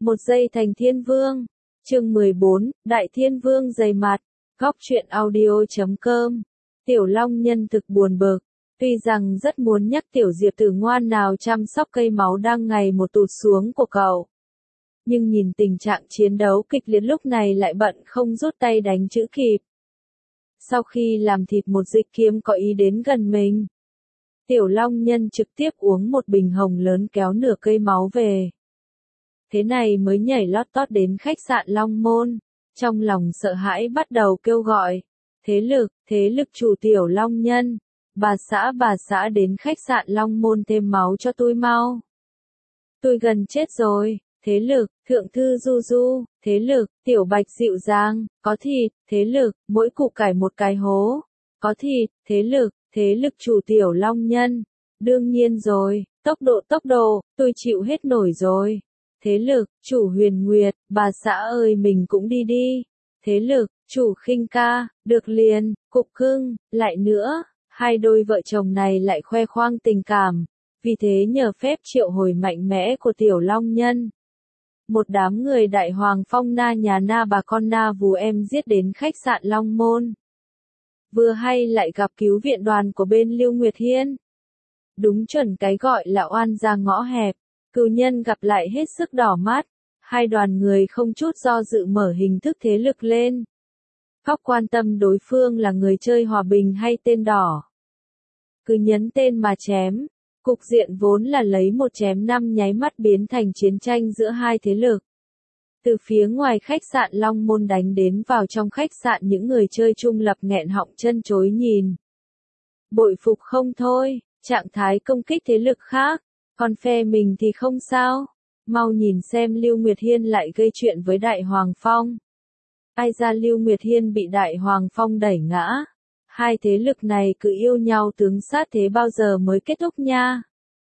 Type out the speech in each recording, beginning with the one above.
Một giây thành thiên vương. Chương 14, Đại Thiên Vương dày mặt. Góc truyện audio.com. Tiểu Long Nhân thực buồn bực. Tuy rằng rất muốn nhắc Tiểu Diệp Tử ngoan nào chăm sóc cây máu đang ngày một tụt xuống của cậu. Nhưng nhìn tình trạng chiến đấu kịch liệt lúc này lại bận không rút tay đánh chữ kịp. Sau khi làm thịt một dịch kiếm có ý đến gần mình, Tiểu Long Nhân trực tiếp uống một bình hồng lớn kéo nửa cây máu về. Thế này mới nhảy lót tót đến khách sạn Long Môn, trong lòng sợ hãi bắt đầu kêu gọi. Thế lực chủ Tiểu Long Nhân, bà xã đến khách sạn Long Môn thêm máu cho tôi mau. Tôi gần chết rồi. Thế lực, thượng thư Du Du, thế lực, tiểu bạch dịu dàng, có thịt, thế lực, mỗi củ cải một cái hố, có thịt, thế lực chủ Tiểu Long Nhân, đương nhiên rồi, tốc độ, tôi chịu hết nổi rồi. Thế lực, chủ Huyền Nguyệt, bà xã ơi mình cũng đi đi. Thế lực, chủ Khinh Ca, được liền, Cục Cưng, lại nữa, hai đôi vợ chồng này lại khoe khoang tình cảm, vì thế nhờ phép triệu hồi mạnh mẽ của Tiểu Long Nhân. Một đám người Đại Hoàng Phong na nhà na bà con na vù em giết đến khách sạn Long Môn. Vừa hay lại gặp cứu viện đoàn của bên Lưu Nguyệt Hiên. Đúng chuẩn cái gọi là oan ra ngõ hẹp, cừu nhân gặp lại hết sức đỏ mắt. Hai đoàn người không chút do dự mở hình thức thế lực lên. Khóc quan tâm đối phương là người chơi hòa bình hay tên đỏ. Cứ nhấn tên mà chém. Cục diện vốn là lấy một chém năm nháy mắt biến thành chiến tranh giữa hai thế lực. Từ phía ngoài khách sạn Long Môn đánh đến vào trong khách sạn những người chơi trung lập nghẹn họng chân chối nhìn. Bội phục không thôi, trạng thái công kích thế lực khác, còn phe mình thì không sao. Mau nhìn xem Lưu Nguyệt Hiên lại gây chuyện với Đại Hoàng Phong. Ai ra Lưu Nguyệt Hiên bị Đại Hoàng Phong đẩy ngã. Hai thế lực này cứ yêu nhau tướng sát thế bao giờ mới kết thúc nha.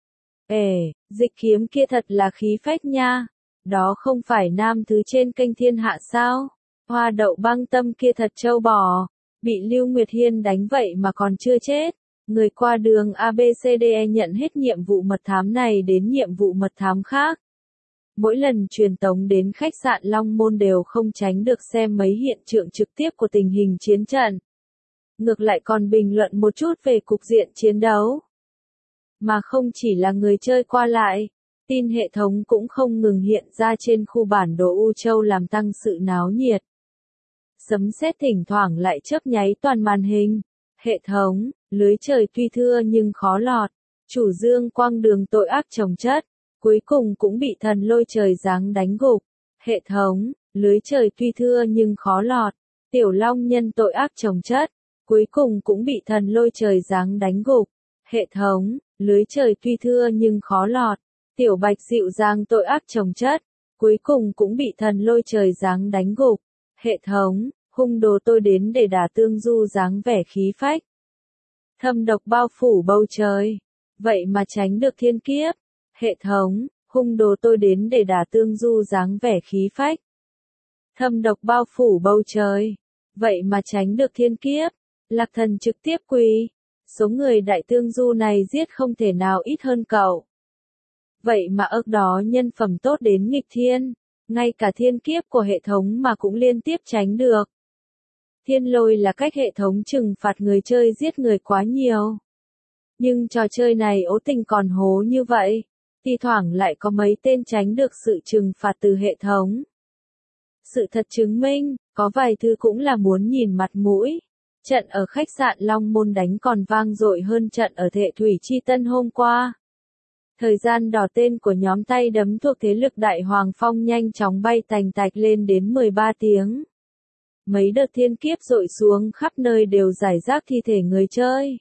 Dịch kiếm kia thật là khí phách nha. Đó không phải nam thứ trên kênh Thiên Hạ sao? Hoa đậu băng tâm kia thật trâu bò. Bị Lưu Nguyệt Hiên đánh vậy mà còn chưa chết. Người qua đường ABCDE nhận hết nhiệm vụ mật thám này đến nhiệm vụ mật thám khác. Mỗi lần truyền tống đến khách sạn Long Môn đều không tránh được xem mấy hiện tượng trực tiếp của tình hình chiến trận. Ngược lại còn bình luận một chút về cục diện chiến đấu. Mà không chỉ là người chơi qua lại, tin hệ thống cũng không ngừng hiện ra trên khu bản đồ U Châu làm tăng sự náo nhiệt. Sấm sét thỉnh thoảng lại chớp nháy toàn màn hình. Hệ thống, lưới trời tuy thưa nhưng khó lọt. Chủ Dương Quang Đường tội ác chồng chất, cuối cùng cũng bị thần lôi trời giáng đánh gục. Hệ thống, lưới trời tuy thưa nhưng khó lọt. Tiểu Long Nhân tội ác chồng chất, cuối cùng cũng bị thần lôi trời giáng đánh gục. Hệ thống, lưới trời tuy thưa nhưng khó lọt. Tiểu Bạch dịu dàng tội ác chồng chất, cuối cùng cũng bị thần lôi trời giáng đánh gục. Hệ thống, hung đồ tôi đến để đả tương du dáng vẻ khí phách. Thâm độc bao phủ bầu trời, vậy mà tránh được thiên kiếp. Hệ thống, hung đồ tôi đến để đả tương du dáng vẻ khí phách. Thâm độc bao phủ bầu trời, vậy mà tránh được thiên kiếp. Lạc Thần trực tiếp quỳ. Số người đại tương du này giết không thể nào ít hơn cậu. Vậy mà đó nhân phẩm tốt đến nghịch thiên. Ngay cả thiên kiếp của hệ thống mà cũng liên tiếp tránh được. Thiên lôi là cách hệ thống trừng phạt người chơi giết người quá nhiều. Nhưng trò chơi này ố tình còn hố như vậy. Thi thoảng lại có mấy tên tránh được sự trừng phạt từ hệ thống. Sự thật chứng minh, có vài thứ cũng là muốn nhìn mặt mũi. Trận ở khách sạn Long Môn đánh còn vang dội hơn trận ở Thệ Thủy Chi Tân hôm qua. Thời gian đỏ tên của nhóm tay đấm thuộc thế lực Đại Hoàng Phong nhanh chóng bay tành tạch lên đến 13 tiếng. Mấy đợt thiên kiếp dội xuống khắp nơi đều rải rác thi thể người chơi.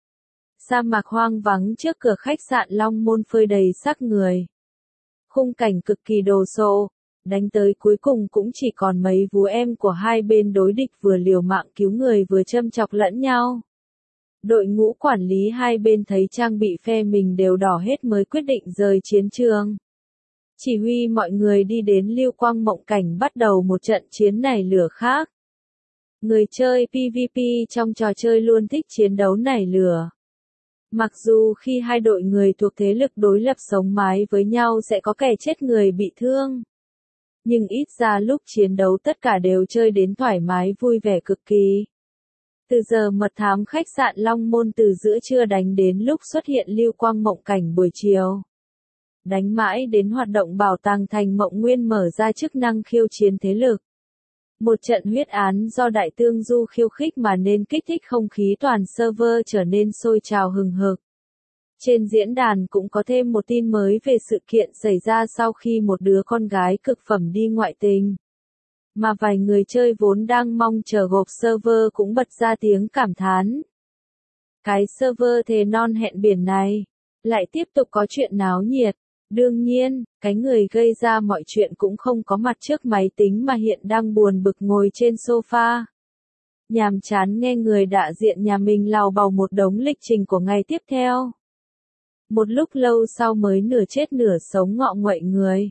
Sa mạc hoang vắng trước cửa khách sạn Long Môn phơi đầy xác người. Khung cảnh cực kỳ đồ sộ. Đánh tới cuối cùng cũng chỉ còn mấy vú em của hai bên đối địch vừa liều mạng cứu người vừa châm chọc lẫn nhau. Đội ngũ quản lý hai bên thấy trang bị phe mình đều đỏ hết mới quyết định rời chiến trường. Chỉ huy mọi người đi đến Lưu Quang Mộng Cảnh bắt đầu một trận chiến này lửa khác. Người chơi PvP trong trò chơi luôn thích chiến đấu nảy lửa. Mặc dù khi hai đội người thuộc thế lực đối lập sống mái với nhau sẽ có kẻ chết người bị thương. nhưng ít ra lúc chiến đấu tất cả đều chơi đến thoải mái vui vẻ cực kỳ. Từ giờ mật thám khách sạn Long Môn từ giữa trưa đánh đến lúc xuất hiện lưu quang mộng cảnh buổi chiều. Đánh mãi đến hoạt động bảo tàng thành mộng nguyên mở ra chức năng khiêu chiến thế lực. Một trận huyết án do đại tương du khiêu khích mà nên kích thích không khí toàn server trở nên sôi trào hừng hực. Trên diễn đàn cũng có thêm một tin mới về sự kiện xảy ra sau khi một đứa con gái cực phẩm đi ngoại tình. Mà vài người chơi vốn đang mong chờ gộp server cũng bật ra tiếng cảm thán. Cái server thề non hẹn biển này, lại tiếp tục có chuyện náo nhiệt. Đương nhiên, cái người gây ra mọi chuyện cũng không có mặt trước máy tính mà hiện đang buồn bực ngồi trên sofa. Nhàm chán nghe người đại diện nhà mình lào bào một đống lịch trình của ngày tiếp theo. Một lúc lâu sau mới nửa chết nửa sống ngọ nguậy người.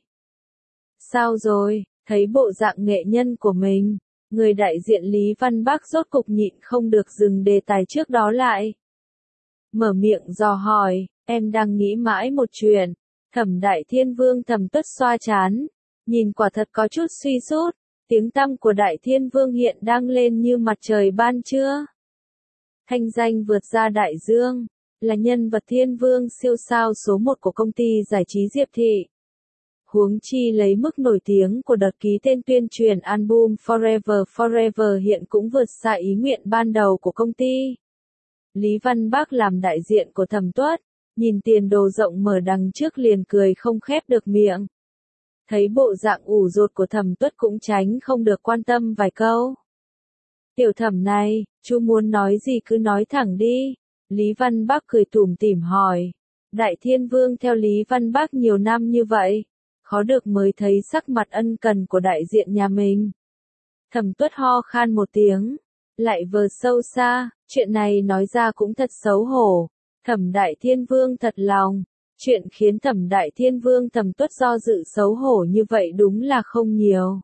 Sao rồi, thấy bộ dạng nghệ nhân của mình, người đại diện Lý Văn Bác rốt cục nhịn không được dừng đề tài trước đó lại. Mở miệng dò hỏi, em đang nghĩ mãi một chuyện. Thẩm Đại Thiên Vương Thẩm Tuất xoa chán, nhìn quả thật có chút suy sút, tiếng tăm của Đại Thiên Vương hiện đang lên như mặt trời ban trưa. Thanh danh vượt ra đại dương, là nhân vật Thiên Vương siêu sao số 1 của công ty giải trí Diệp Thị. Huống chi lấy mức nổi tiếng của đợt ký tên tuyên truyền album Forever Forever hiện cũng vượt xa ý nguyện ban đầu của công ty. Lý Văn Bác làm đại diện của Thẩm Tuất, nhìn tiền đồ rộng mở đằng trước liền cười không khép được miệng. Thấy bộ dạng ủ rột của Thẩm Tuất cũng tránh không được quan tâm vài câu. Tiểu Thẩm này, chú muốn nói gì cứ nói thẳng đi. Lý Văn Bác cười tủm tỉm hỏi. Đại Thiên Vương theo Lý Văn Bác nhiều năm như vậy, khó được mới thấy sắc mặt ân cần của đại diện nhà mình. Thẩm Tuất ho khan một tiếng, lại vờ sâu xa, chuyện này nói ra cũng thật xấu hổ. Thẩm Đại Thiên Vương thật lòng, chuyện khiến Thẩm Đại Thiên Vương Thẩm Tuất do dự xấu hổ như vậy đúng là không nhiều.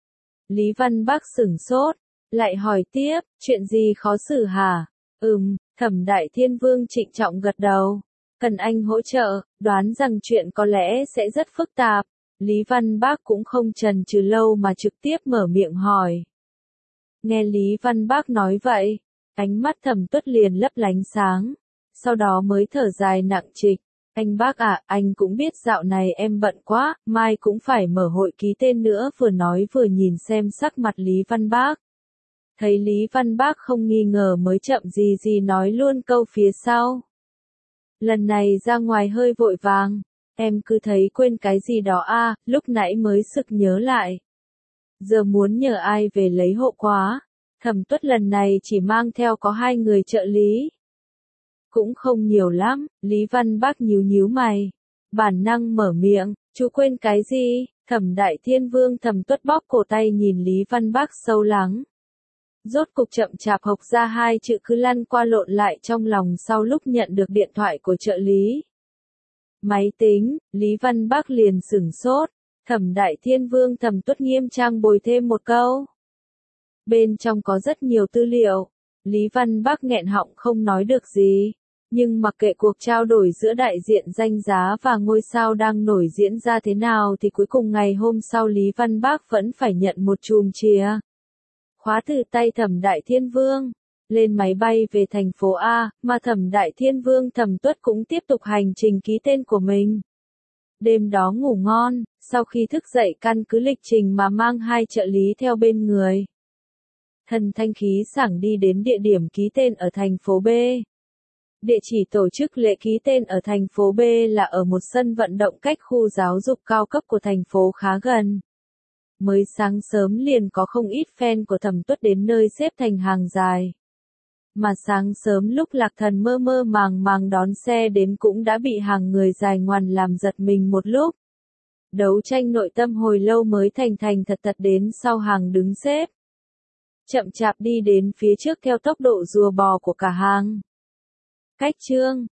Lý Văn Bác sửng sốt, lại hỏi tiếp, chuyện gì khó xử hả? Thẩm Đại Thiên Vương trịnh trọng gật đầu. Cần anh hỗ trợ, đoán rằng chuyện có lẽ sẽ rất phức tạp. Lý Văn Bác cũng không chần chừ lâu mà trực tiếp mở miệng hỏi. Nghe Lý Văn Bác nói vậy, ánh mắt Thẩm Tuất liền lấp lánh sáng. Sau đó mới thở dài nặng trịch. Anh Bác à, anh cũng biết dạo này em bận quá, mai cũng phải mở hội ký tên nữa. Vừa nói vừa nhìn xem sắc mặt Lý Văn Bác. Thấy Lý Văn Bác không nghi ngờ mới chậm gì nói luôn câu phía sau. Lần này ra ngoài hơi vội vàng, em cứ thấy quên cái gì đó à, lúc nãy mới sực nhớ lại. Giờ muốn nhờ ai về lấy hộ quá. Thẩm Tuất lần này chỉ mang theo có 2 người trợ lý. Cũng không nhiều lắm, Lý Văn Bác nhíu mày. Bản năng mở miệng, chú quên cái gì? Thẩm Đại Thiên Vương Thẩm Tuất bóp cổ tay nhìn Lý Văn Bác sâu lắng. Rốt cục chậm chạp học ra 2 chữ cứ lăn qua lộn lại trong lòng sau lúc nhận được điện thoại của trợ lý. Máy tính, Lý Văn Bác liền sửng sốt. Thẩm Đại Thiên Vương Thẩm Tuất nghiêm trang bồi thêm một câu. Bên trong có rất nhiều tư liệu. Lý Văn Bác nghẹn họng không nói được gì. Nhưng mặc kệ cuộc trao đổi giữa đại diện danh giá và ngôi sao đang nổi diễn ra thế nào thì cuối cùng ngày hôm sau Lý Văn Bác vẫn phải nhận một chùm chìa khóa từ tay Thẩm Đại Thiên Vương. Lên máy bay về thành phố A, mà Thẩm Đại Thiên Vương Thẩm Tuất cũng tiếp tục hành trình ký tên của mình. Đêm đó ngủ ngon, sau khi thức dậy căn cứ lịch trình mà mang 2 trợ lý theo bên người. Thần thanh khí sảng đi đến địa điểm ký tên ở thành phố B. Địa chỉ tổ chức lễ ký tên ở thành phố B là ở một sân vận động cách khu giáo dục cao cấp của thành phố khá gần. Mới sáng sớm liền có không ít fan của Thẩm Tuất đến nơi xếp thành hàng dài. Mà sáng sớm lúc Lạc Thần mơ màng đón xe đến cũng đã bị hàng người dài ngoằn làm giật mình một lúc. Đấu tranh nội tâm hồi lâu mới thành thật đến sau hàng đứng xếp. Chậm chạp đi đến phía trước theo tốc độ rùa bò của cả hàng. Cách chương